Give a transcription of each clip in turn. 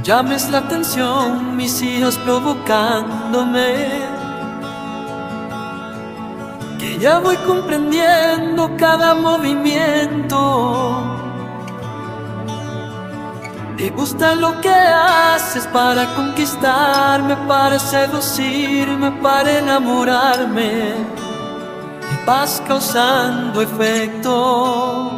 llames la atención, mis hijos provocándome, que ya voy comprendiendo cada movimiento. Te gusta lo que haces para conquistarme, para seducirme, para enamorarme, y vas causando efecto.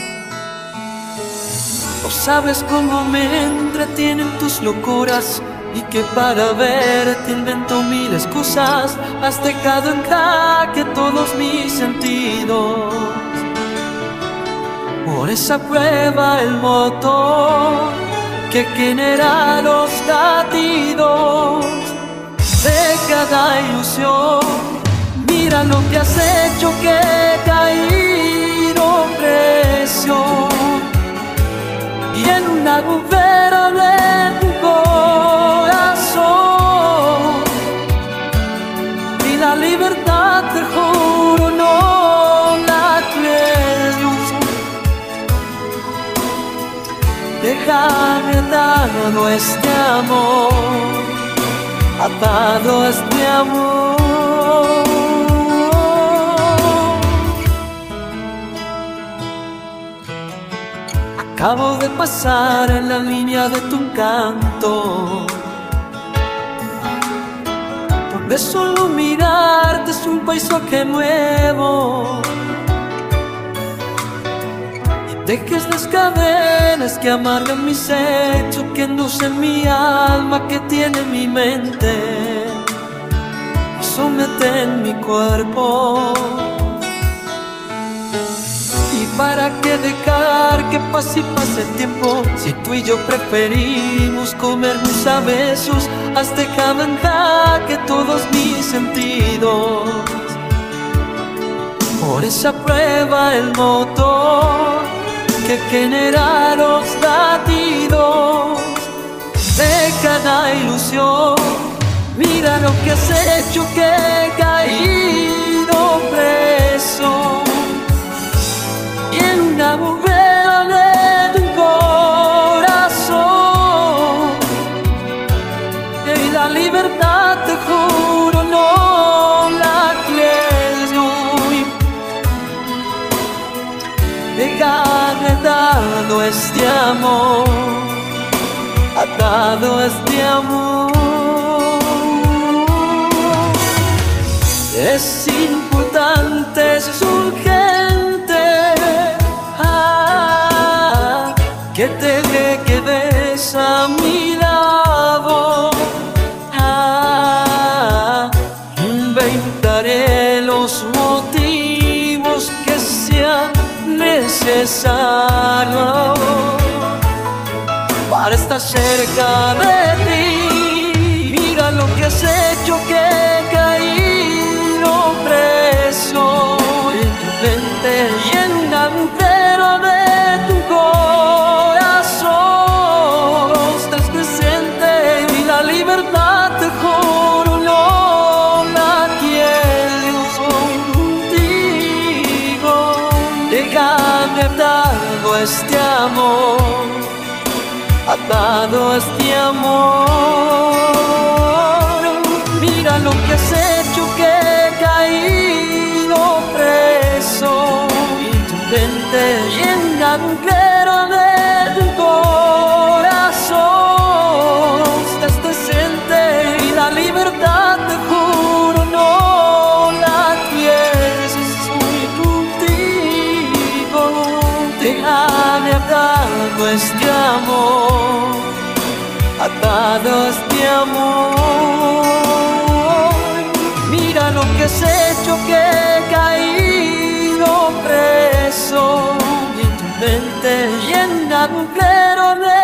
No sabes cómo me entretienen tus locuras, y que para verte invento mil excusas. Has dejado en jaque todos mis sentidos. Por esa prueba el motor que genera los latidos de cada ilusión. Mira lo que has hecho, que he caído preso, y en un agujero de tu corazón. Y la libertad, te juro, no la creo. Déjame atado a este amor, atado a este amor. Acabo de pasar en la línea de tu encanto, donde solo mirarte es un paisaje nuevo. Y dejes las cadenas que amargan mi sexo, que inducen mi alma, que tiene mi mente, y someten mi cuerpo. ¿Para qué dejar que pase y pase el tiempo, si tú y yo preferimos comernos a besos? Has dejado en jaque todos mis sentidos. Por esa prueba el motor que genera los latidos de cada ilusión. Mira lo que has hecho, que he caído preso, y en un agujero de tu corazón. Y la libertad, te juro, no la creo. Déjame atado a este amor, atado a este amor. Es importante, es urgente, que te quedes a mi lado. Inventaré los motivos que sean necesarios para estar cerca de ti. Mira lo que has hecho, que he caído preso en tu mente, y en un agujero de tu corazón. Estás presente, y la libertad, te juro, no la quiero. Soy contigo. Déjame atado a este amor, atado a este amor. Mira lo que has hecho, que he caído preso en tu mente, y en un agujero de tu corazón. Estás presente, y la libertad, te juro, no la quieres. Soy contigo. Déjame atado a este amor, atado a este amor. Mira lo que has hecho, que he caído preso en tu mente, y en un agujero de